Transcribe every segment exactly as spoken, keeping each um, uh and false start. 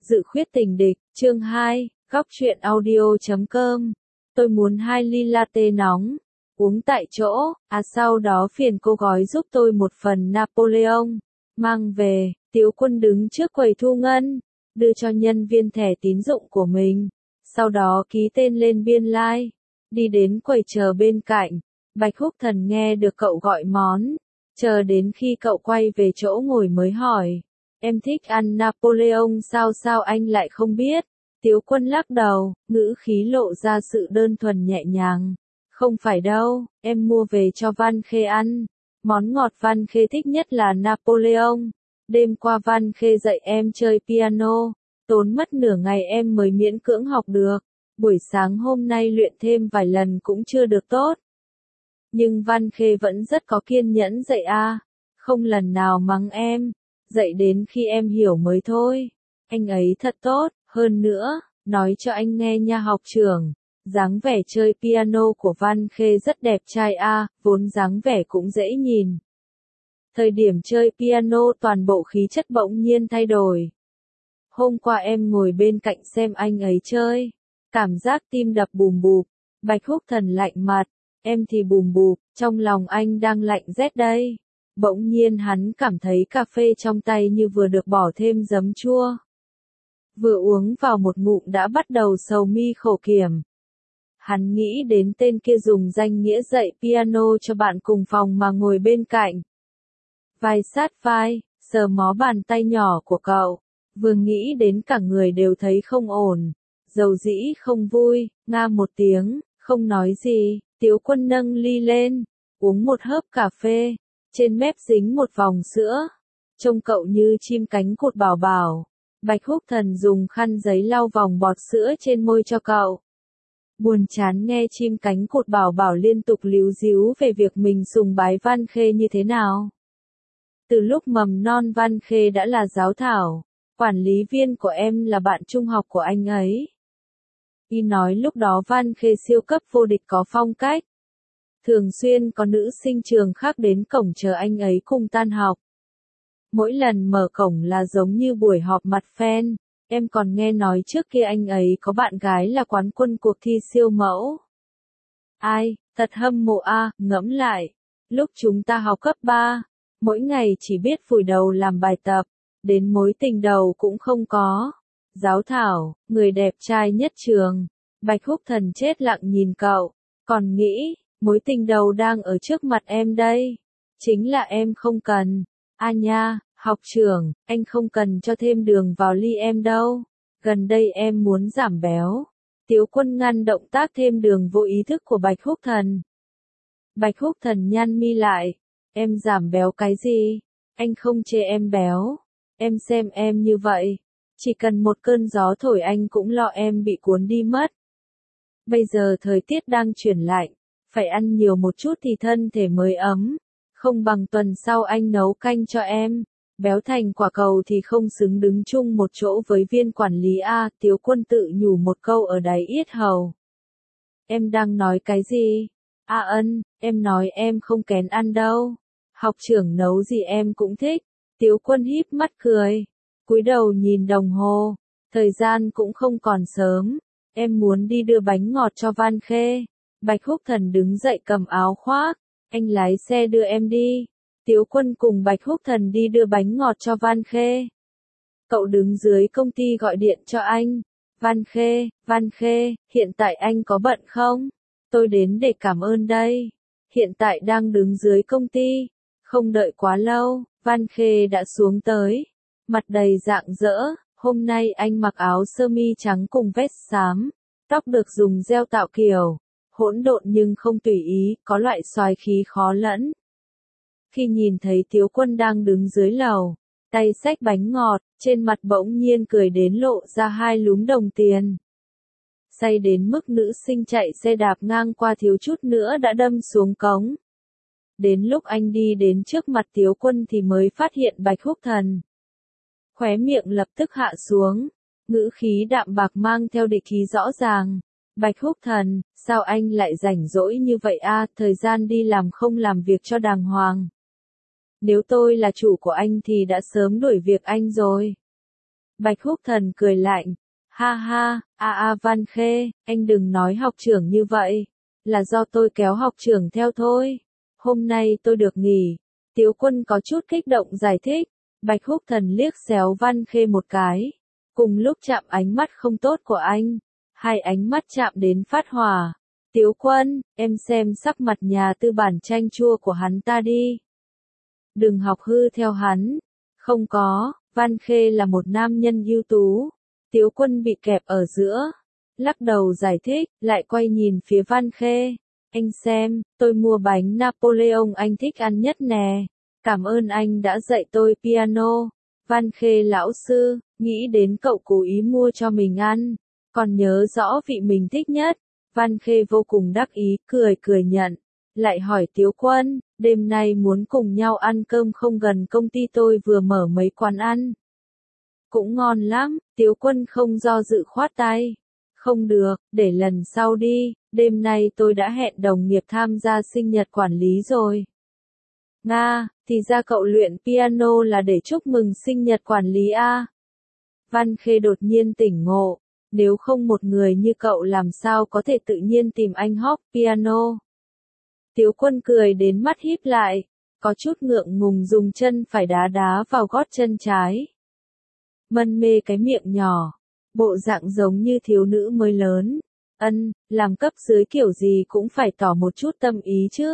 Dự khuyết tình địch, chương hai, góc truyện audio chấm com. Tôi muốn hai ly latte nóng, uống tại chỗ, à sau đó phiền cô gói giúp tôi một phần Napoleon. Mang về, Tiếu Quân đứng trước quầy thu ngân, đưa cho nhân viên thẻ tín dụng của mình. Sau đó ký tên lên biên lai, đi đến quầy chờ bên cạnh. Bạch Húc Thần nghe được cậu gọi món, chờ đến khi cậu quay về chỗ ngồi mới hỏi. Em thích ăn Napoleon sao sao anh lại không biết? Tiếu Quân lắc đầu, ngữ khí lộ ra sự đơn thuần nhẹ nhàng. Không phải đâu, em mua về cho Văn Khê ăn. Món ngọt Văn Khê thích nhất là Napoleon. Đêm qua Văn Khê dạy em chơi piano, tốn mất nửa ngày em mới miễn cưỡng học được. Buổi sáng hôm nay luyện thêm vài lần cũng chưa được tốt. Nhưng Văn Khê vẫn rất có kiên nhẫn dạy a, không lần nào mắng em. Dạy đến khi em hiểu mới thôi. Anh ấy thật tốt, hơn nữa, nói cho anh nghe nha học trưởng. Dáng vẻ chơi piano của Văn Khê rất đẹp trai a, vốn dáng vẻ cũng dễ nhìn. Thời điểm chơi piano toàn bộ khí chất bỗng nhiên thay đổi. Hôm qua em ngồi bên cạnh xem anh ấy chơi. Cảm giác tim đập bùm bụp. Bạch Húc Thần lạnh mặt. Em thì bùm bụp, trong lòng anh đang lạnh rét đây. Bỗng nhiên hắn cảm thấy cà phê trong tay như vừa được bỏ thêm giấm chua. Vừa uống vào một ngụm đã bắt đầu sầu mi khổ kiểm. Hắn nghĩ đến tên kia dùng danh nghĩa dạy piano cho bạn cùng phòng mà ngồi bên cạnh. Vai sát vai, sờ mó bàn tay nhỏ của cậu. Vừa nghĩ đến cả người đều thấy không ổn. Dầu dĩ không vui, nga một tiếng, không nói gì. Tiếu Quân nâng ly lên, uống một hớp cà phê. Trên mép dính một vòng sữa, trông cậu như chim cánh cụt bảo bảo. Bạch Húc Thần dùng khăn giấy lau vòng bọt sữa trên môi cho cậu. Buồn chán nghe chim cánh cụt bảo bảo liên tục líu díu về việc mình sùng bái Văn Khê như thế nào. Từ lúc mầm non Văn Khê đã là giáo thảo, quản lý viên của em là bạn trung học của anh ấy. Y nói lúc đó Văn Khê siêu cấp vô địch có phong cách. Thường xuyên có nữ sinh trường khác đến cổng chờ anh ấy cùng tan học. Mỗi lần mở cổng là giống như buổi họp mặt fan. Em còn nghe nói trước kia anh ấy có bạn gái là quán quân cuộc thi siêu mẫu. Ai, thật hâm mộ a, ngẫm lại. Lúc chúng ta học cấp ba, mỗi ngày chỉ biết vùi đầu làm bài tập, đến mối tình đầu cũng không có. Giáo thảo, người đẹp trai nhất trường. Bạch Húc Thần chết lặng nhìn cậu, còn nghĩ, mối tình đầu đang ở trước mặt em đây. Chính là em không cần. A nha, học trưởng, anh không cần cho thêm đường vào ly em đâu. Gần đây em muốn giảm béo. Tiếu Quân ngăn động tác thêm đường vô ý thức của Bạch Húc Thần. Bạch Húc Thần nhăn mi lại. Em giảm béo cái gì? Anh không chê em béo. Em xem em như vậy. Chỉ cần một cơn gió thổi anh cũng lo em bị cuốn đi mất. Bây giờ thời tiết đang chuyển lạnh. Phải ăn nhiều một chút thì thân thể mới ấm. Không bằng tuần sau anh nấu canh cho em. Béo thành quả cầu thì không xứng đứng chung một chỗ với viên quản lý A. Tiếu Quân tự nhủ một câu ở đáy yết hầu. Em đang nói cái gì? A Ân, em nói em không kén ăn đâu. Học trưởng nấu gì em cũng thích. Tiếu Quân híp mắt cười. Cúi đầu nhìn đồng hồ. Thời gian cũng không còn sớm. Em muốn đi đưa bánh ngọt cho Văn Khê. Bạch Húc Thần đứng dậy cầm áo khoác. Anh lái xe đưa em đi. Tiếu Quân cùng Bạch Húc Thần đi đưa bánh ngọt cho Văn Khê. Cậu đứng dưới công ty gọi điện cho anh. Văn Khê, Văn Khê, hiện tại anh có bận không? Tôi đến để cảm ơn đây. Hiện tại đang đứng dưới công ty. Không đợi quá lâu, Văn Khê đã xuống tới. Mặt đầy rạng rỡ, hôm nay anh mặc áo sơ mi trắng cùng vest xám. Tóc được dùng gel tạo kiểu. Hỗn độn nhưng không tùy ý, có loại xoái khí khó lẫn. Khi nhìn thấy Tiếu Quân đang đứng dưới lầu, tay xách bánh ngọt, trên mặt bỗng nhiên cười đến lộ ra hai lúm đồng tiền. Say đến mức nữ sinh chạy xe đạp ngang qua thiếu chút nữa đã đâm xuống cống. Đến lúc anh đi đến trước mặt Tiếu Quân thì mới phát hiện Bạch Húc Thần. Khóe miệng lập tức hạ xuống, ngữ khí đạm bạc mang theo địch ý rõ ràng. Bạch Húc Thần, sao anh lại rảnh rỗi như vậy a, thời gian đi làm không làm việc cho đàng hoàng. Nếu tôi là chủ của anh thì đã sớm đuổi việc anh rồi. Bạch Húc Thần cười lạnh. Ha ha, a a Văn Khê, anh đừng nói học trưởng như vậy. Là do tôi kéo học trưởng theo thôi. Hôm nay tôi được nghỉ. Tiếu Quân có chút kích động giải thích. Bạch Húc Thần liếc xéo Văn Khê một cái. Cùng lúc chạm ánh mắt không tốt của anh. Hai ánh mắt chạm đến phát hỏa. Tiếu Quân, em xem sắc mặt nhà tư bản chanh chua của hắn ta đi. Đừng học hư theo hắn. Không có, Văn Khê là một nam nhân ưu tú. Tiếu Quân bị kẹp ở giữa. Lắc đầu giải thích, lại quay nhìn phía Văn Khê. Anh xem, tôi mua bánh Napoleon anh thích ăn nhất nè. Cảm ơn anh đã dạy tôi piano. Văn Khê lão sư, nghĩ đến cậu cố ý mua cho mình ăn. Còn nhớ rõ vị mình thích nhất. Văn Khê vô cùng đắc ý, cười cười nhận. Lại hỏi Tiếu Quân, đêm nay muốn cùng nhau ăn cơm không, gần công ty tôi vừa mở mấy quán ăn. Cũng ngon lắm, Tiếu Quân không do dự khoát tay. Không được, để lần sau đi, đêm nay tôi đã hẹn đồng nghiệp tham gia sinh nhật quản lý rồi. Nga, thì ra cậu luyện piano là để chúc mừng sinh nhật quản lý à? Văn Khê đột nhiên tỉnh ngộ, nếu không một người như cậu làm sao có thể tự nhiên tìm anh học piano. Tiếu Quân cười đến mắt híp lại, có chút ngượng ngùng dùng chân phải đá đá vào gót chân trái. Mân mê cái miệng nhỏ, bộ dạng giống như thiếu nữ mới lớn. Ân, làm cấp dưới kiểu gì cũng phải tỏ một chút tâm ý chứ.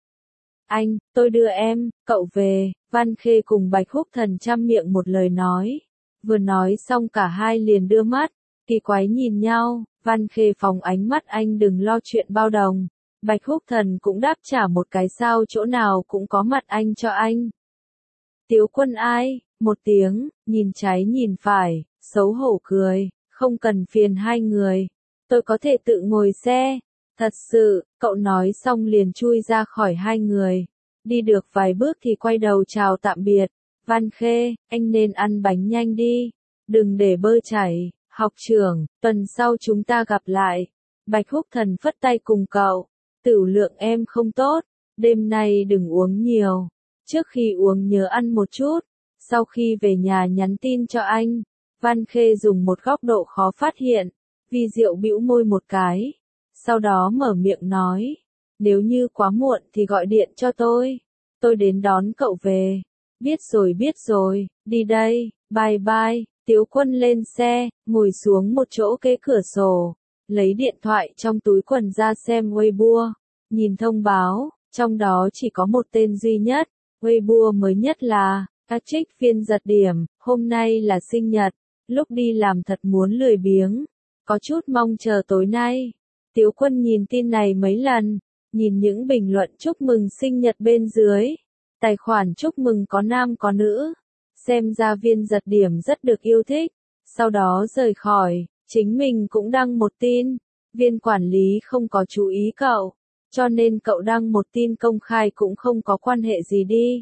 Anh, tôi đưa em, cậu về. Văn Khê cùng Bạch Húc Thần chăm miệng một lời nói. Vừa nói xong cả hai liền đưa mắt, kỳ quái nhìn nhau. Văn Khê phóng ánh mắt, anh đừng lo chuyện bao đồng. Bạch Húc Thần cũng đáp trả một cái, sao chỗ nào cũng có mặt anh cho anh. Tiếu Quân ai, một tiếng, nhìn trái nhìn phải, xấu hổ cười, không cần phiền hai người. Tôi có thể tự ngồi xe. Thật sự, cậu nói xong liền chui ra khỏi hai người. Đi được vài bước thì quay đầu chào tạm biệt. Văn Khê, anh nên ăn bánh nhanh đi. Đừng để bơ chảy. Học trưởng, tuần sau chúng ta gặp lại. Bạch Húc Thần phất tay cùng cậu. Tửu lượng em không tốt. Đêm nay đừng uống nhiều. Trước khi uống nhớ ăn một chút. Sau khi về nhà nhắn tin cho anh. Văn Khê dùng một góc độ khó phát hiện. Vi Diệu bĩu môi một cái. Sau đó mở miệng nói. Nếu như quá muộn thì gọi điện cho tôi. Tôi đến đón cậu về. Biết rồi biết rồi, đi đây, bye bye. Tiếu Quân lên xe, ngồi xuống một chỗ kế cửa sổ. Lấy điện thoại trong túi quần ra xem Weibo. Nhìn thông báo, trong đó chỉ có một tên duy nhất. Weibo mới nhất là Patrick phiên giật điểm, hôm nay là sinh nhật. Lúc đi làm thật muốn lười biếng. Có chút mong chờ tối nay. Tiếu Quân nhìn tin này mấy lần, nhìn những bình luận chúc mừng sinh nhật bên dưới. Tài khoản chúc mừng có nam có nữ. Xem ra viên giật điểm rất được yêu thích. Sau đó rời khỏi, chính mình cũng đăng một tin. Viên quản lý không có chú ý cậu, cho nên cậu đăng một tin công khai cũng không có quan hệ gì đi.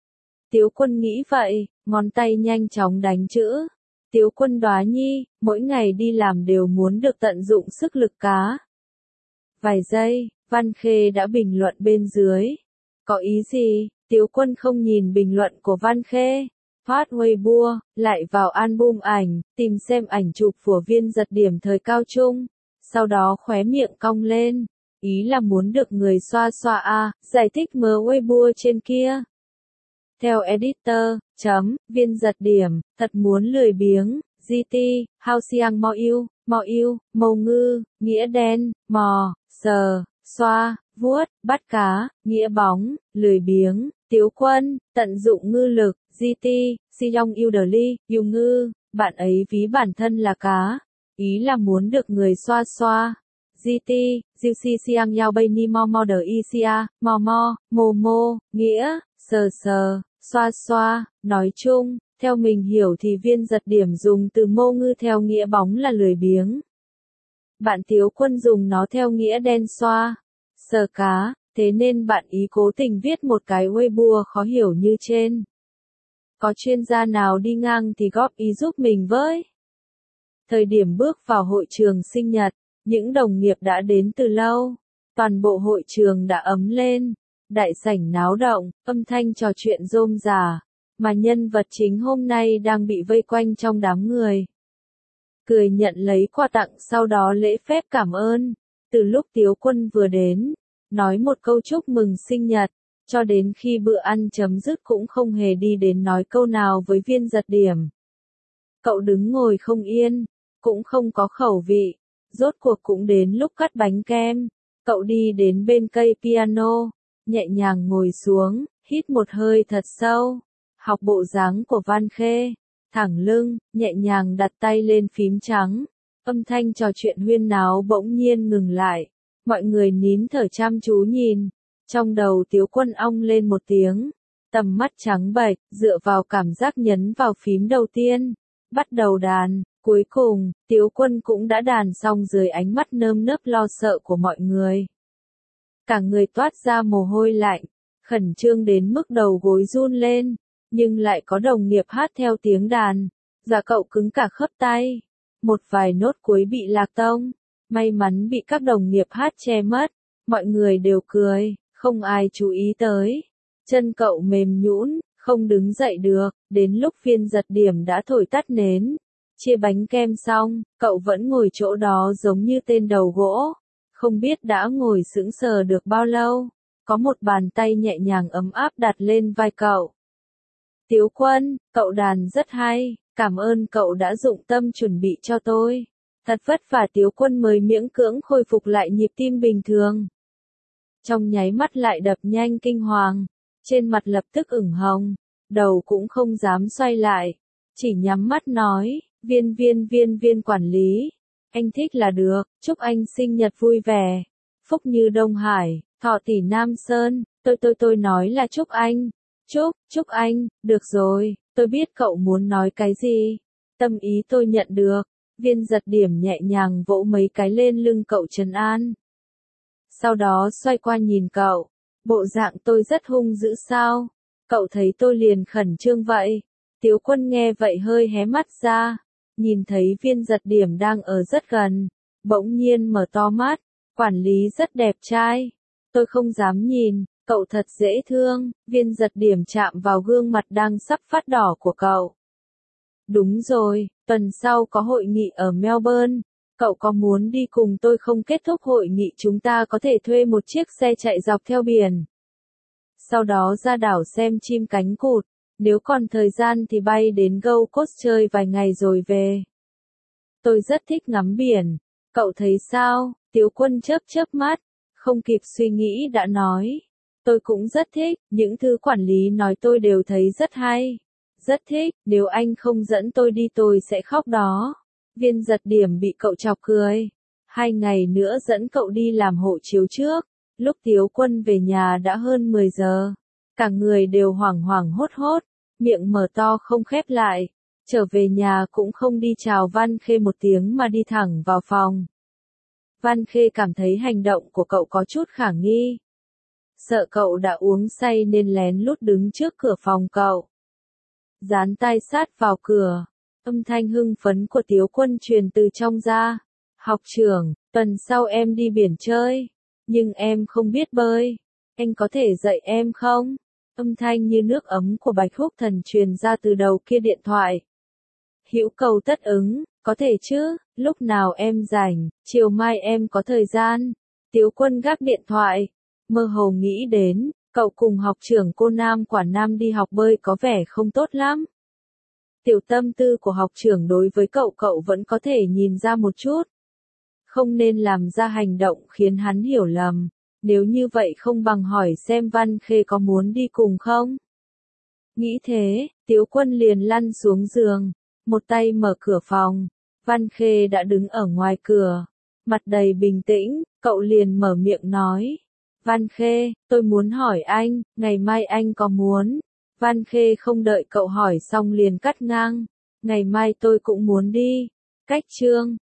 Tiếu Quân nghĩ vậy, ngón tay nhanh chóng đánh chữ. Tiếu Quân Đóa Nhi, mỗi ngày đi làm đều muốn được tận dụng sức lực cá. Vài giây, Văn Khê đã bình luận bên dưới. Có ý gì? Tiếu Quân không nhìn bình luận của Văn Khê. Phát Weibo, lại vào album ảnh, tìm xem ảnh chụp của viên giật điểm thời cao trung. Sau đó khóe miệng cong lên. Ý là muốn được người xoa xoa a, giải thích mớ Weibo trên kia. Theo editor, chấm, viên giật điểm, thật muốn lười biếng, giê tê, hao xiang mo yêu, mo yêu, màu ngư, nghĩa đen, mò, sờ, xoa, vuốt, bắt cá, nghĩa bóng, lười biếng, Tiếu Quân, tận dụng ngư lực, giê tê, si yong yêu đờ ly, yêu ngư, bạn ấy ví bản thân là cá, ý là muốn được người xoa xoa. giê tê, diêu si siang yao bay ni mo mo đờ y sia, mo mo, mô mô, nghĩa, sờ sờ, xoa xoa, nói chung, theo mình hiểu thì viên giật điểm dùng từ mô ngư theo nghĩa bóng là lười biếng. Bạn Tiếu Quân dùng nó theo nghĩa đen xoa, sờ cá, thế nên bạn ý cố tình viết một cái Weibo khó hiểu như trên. Có chuyên gia nào đi ngang thì góp ý giúp mình với. Thời điểm bước vào hội trường sinh nhật, những đồng nghiệp đã đến từ lâu. Toàn bộ hội trường đã ấm lên. Đại sảnh náo động, âm thanh trò chuyện rôm rả. mà nhân vật chính hôm nay đang bị vây quanh trong đám người. Cười nhận lấy quà tặng sau đó lễ phép cảm ơn. Từ lúc Tiếu Quân vừa đến, nói một câu chúc mừng sinh nhật, cho đến khi bữa ăn chấm dứt cũng không hề đi đến nói câu nào với Viên Giật Điểm. Cậu đứng ngồi không yên, cũng không có khẩu vị, rốt cuộc cũng đến lúc cắt bánh kem. Cậu đi đến bên cây piano, nhẹ nhàng ngồi xuống, hít một hơi thật sâu, học bộ dáng của Văn Khê, thẳng lưng, nhẹ nhàng đặt tay lên phím trắng. Âm thanh trò chuyện huyên náo bỗng nhiên ngừng lại, mọi người nín thở chăm chú nhìn. Trong đầu Tiếu Quân ong lên một tiếng, tầm mắt trắng bệch, dựa vào cảm giác nhấn vào phím đầu tiên, bắt đầu đàn. Cuối cùng, Tiếu Quân cũng đã đàn xong dưới ánh mắt nơm nớp lo sợ của mọi người. Cả người toát ra mồ hôi lạnh, khẩn trương đến mức đầu gối run lên, nhưng lại có đồng nghiệp hát theo tiếng đàn, dạ cậu cứng cả khớp tay. Một vài nốt cuối bị lạc tông, may mắn bị các đồng nghiệp hát che mất, mọi người đều cười, không ai chú ý tới. Chân cậu mềm nhũn, không đứng dậy được, đến lúc Viên Giật Điểm đã thổi tắt nến. Chia bánh kem xong, cậu vẫn ngồi chỗ đó giống như tên đầu gỗ, không biết đã ngồi sững sờ được bao lâu. Có một bàn tay nhẹ nhàng ấm áp đặt lên vai cậu. Tiếu Quân, cậu đàn rất hay, cảm ơn cậu đã dụng tâm chuẩn bị cho tôi. Thật vất vả Tiếu Quân mới miễn cưỡng khôi phục lại nhịp tim bình thường. Trong nháy mắt lại đập nhanh kinh hoàng, trên mặt lập tức ửng hồng, đầu cũng không dám xoay lại, chỉ nhắm mắt nói, viên viên viên viên quản lý, anh thích là được, chúc anh sinh nhật vui vẻ, phúc như Đông Hải, thọ tỷ Nam Sơn, tôi tôi tôi nói là chúc anh, chúc, chúc anh, được rồi, tôi biết cậu muốn nói cái gì, tâm ý tôi nhận được. Viên Giật Điểm nhẹ nhàng vỗ mấy cái lên lưng cậu trấn an. Sau đó xoay qua nhìn cậu, bộ dạng tôi rất hung dữ sao, cậu thấy tôi liền khẩn trương vậy. Tiếu Quân nghe vậy hơi hé mắt ra, nhìn thấy Viên Giật Điểm đang ở rất gần, bỗng nhiên mở to mắt, quản lý rất đẹp trai, tôi không dám nhìn, cậu thật dễ thương. Viên Giật Điểm chạm vào gương mặt đang sắp phát đỏ của cậu. Đúng rồi, tuần sau có hội nghị ở Melbourne, cậu có muốn đi cùng tôi không? Kết thúc hội nghị chúng ta có thể thuê một chiếc xe chạy dọc theo biển. Sau đó ra đảo xem chim cánh cụt, nếu còn thời gian thì bay đến Gold Coast chơi vài ngày rồi về. Tôi rất thích ngắm biển, cậu thấy sao? Tiếu Quân chớp chớp mắt, không kịp suy nghĩ đã nói. Tôi cũng rất thích, những thứ quản lý nói tôi đều thấy rất hay. Rất thích, nếu anh không dẫn tôi đi tôi sẽ khóc đó. Viên Giật Điểm bị cậu chọc cười. Hai ngày nữa dẫn cậu đi làm hộ chiếu trước. Lúc Tiếu Quân về nhà đã hơn mười giờ. Cả người đều hoảng hoảng hốt hốt, miệng mở to không khép lại. Trở về nhà cũng không đi chào Văn Khê một tiếng mà đi thẳng vào phòng. Văn Khê cảm thấy hành động của cậu có chút khả nghi. Sợ cậu đã uống say nên lén lút đứng trước cửa phòng cậu. Dán tai sát vào cửa, âm thanh hưng phấn của Tiếu Quân truyền từ trong ra. Học trưởng, tuần sau em đi biển chơi, nhưng em không biết bơi, anh có thể dạy em không? Âm thanh như nước ấm của Bạch Húc Thần truyền ra từ đầu kia điện thoại. Hữu Cầu tất ứng, có thể chứ, lúc nào em rảnh, chiều mai em có thời gian. Tiếu Quân gác điện thoại, mơ hồ nghĩ đến, cậu cùng học trưởng cô Nam Quả Nam đi học bơi có vẻ không tốt lắm. Tiểu tâm tư của học trưởng đối với cậu cậu vẫn có thể nhìn ra một chút. Không nên làm ra hành động khiến hắn hiểu lầm, nếu như vậy không bằng hỏi xem Văn Khê có muốn đi cùng không. Nghĩ thế, Tiếu Quân liền lăn xuống giường, một tay mở cửa phòng, Văn Khê đã đứng ở ngoài cửa, mặt đầy bình tĩnh, cậu liền mở miệng nói. Văn Khê, tôi muốn hỏi anh, ngày mai anh có muốn? Văn Khê không đợi cậu hỏi xong liền cắt ngang. Ngày mai tôi cũng muốn đi. Cách chương.